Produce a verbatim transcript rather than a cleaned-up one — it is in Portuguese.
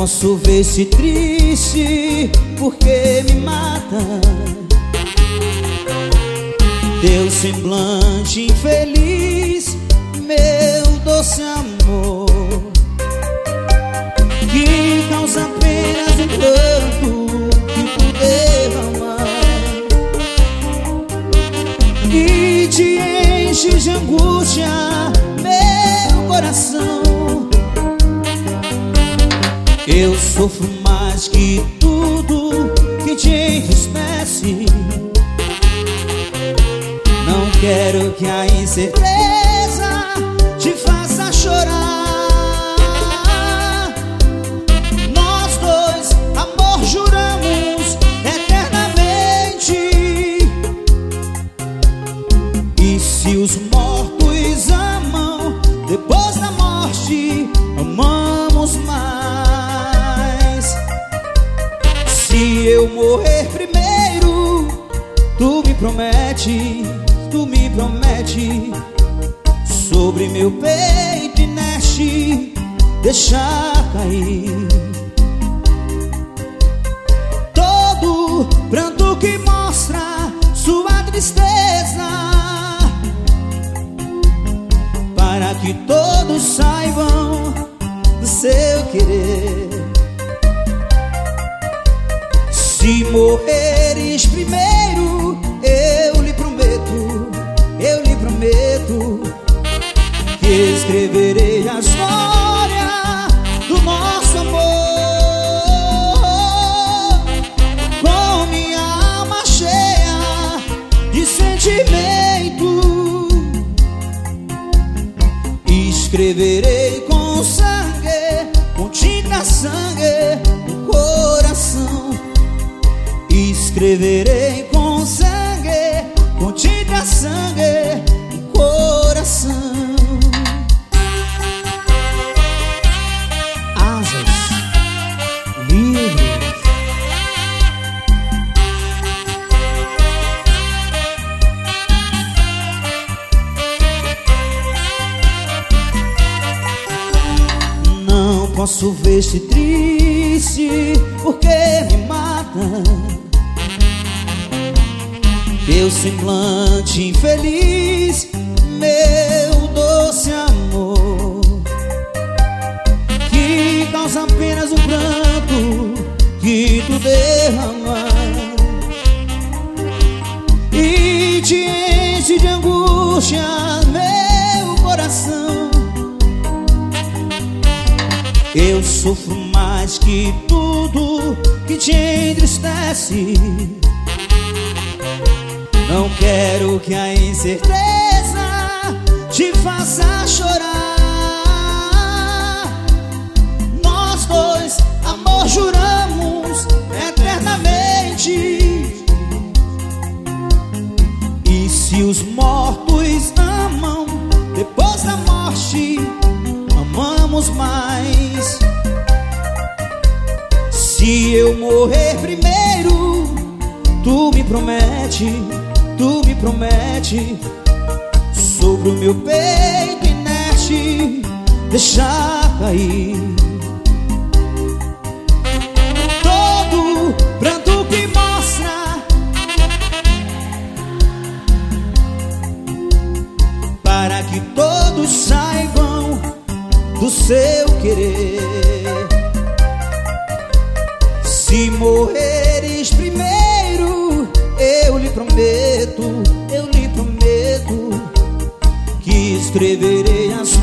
posso ver-se triste, porque me mata teu semblante infeliz, meu doce amor, que causa apenas um pranto que tu derramar e te enche de angústia meu coração. Eu sofro mais que tudo que te entristece. Não quero que a incerteza te faça chorar. Nós dois, amor, juramos eternamente. E se os mortos amam, depois da morte amamos mais. Se eu morrer primeiro, tu me promete, tu me promete, sobre meu peito inerte deixar cair todo pranto que mostra sua tristeza, para que todos saibam do seu querer. Se morreres primeiro, eu lhe prometo, eu lhe prometo, que escreverei a história do nosso amor com minha alma cheia de sentimento. Escreverei com sangue, com tinta sangue no coração. Escreverei com sangue, com tinta sangue no coração. Asas livres. Não posso ver-te triste, porque me mata teu semblante infeliz, meu doce amor, que causa apenas um pranto que tu derrama e te enche de angústia meu coração. Eu sofro mais que tudo que te entristece. Não quero que a incerteza te faça chorar. Nós dois, amor, juramos eternamente. E se os mortos amam, depois da morte amamos mais. Se eu morrer primeiro, tu me promete, tu me promete, sobre o meu peito inerte deixar cair todo pranto que mostra, para que todos saibam do seu querer. Se morreres primeiro, eu lhe prometo, eu lhe prometo, que escreverei as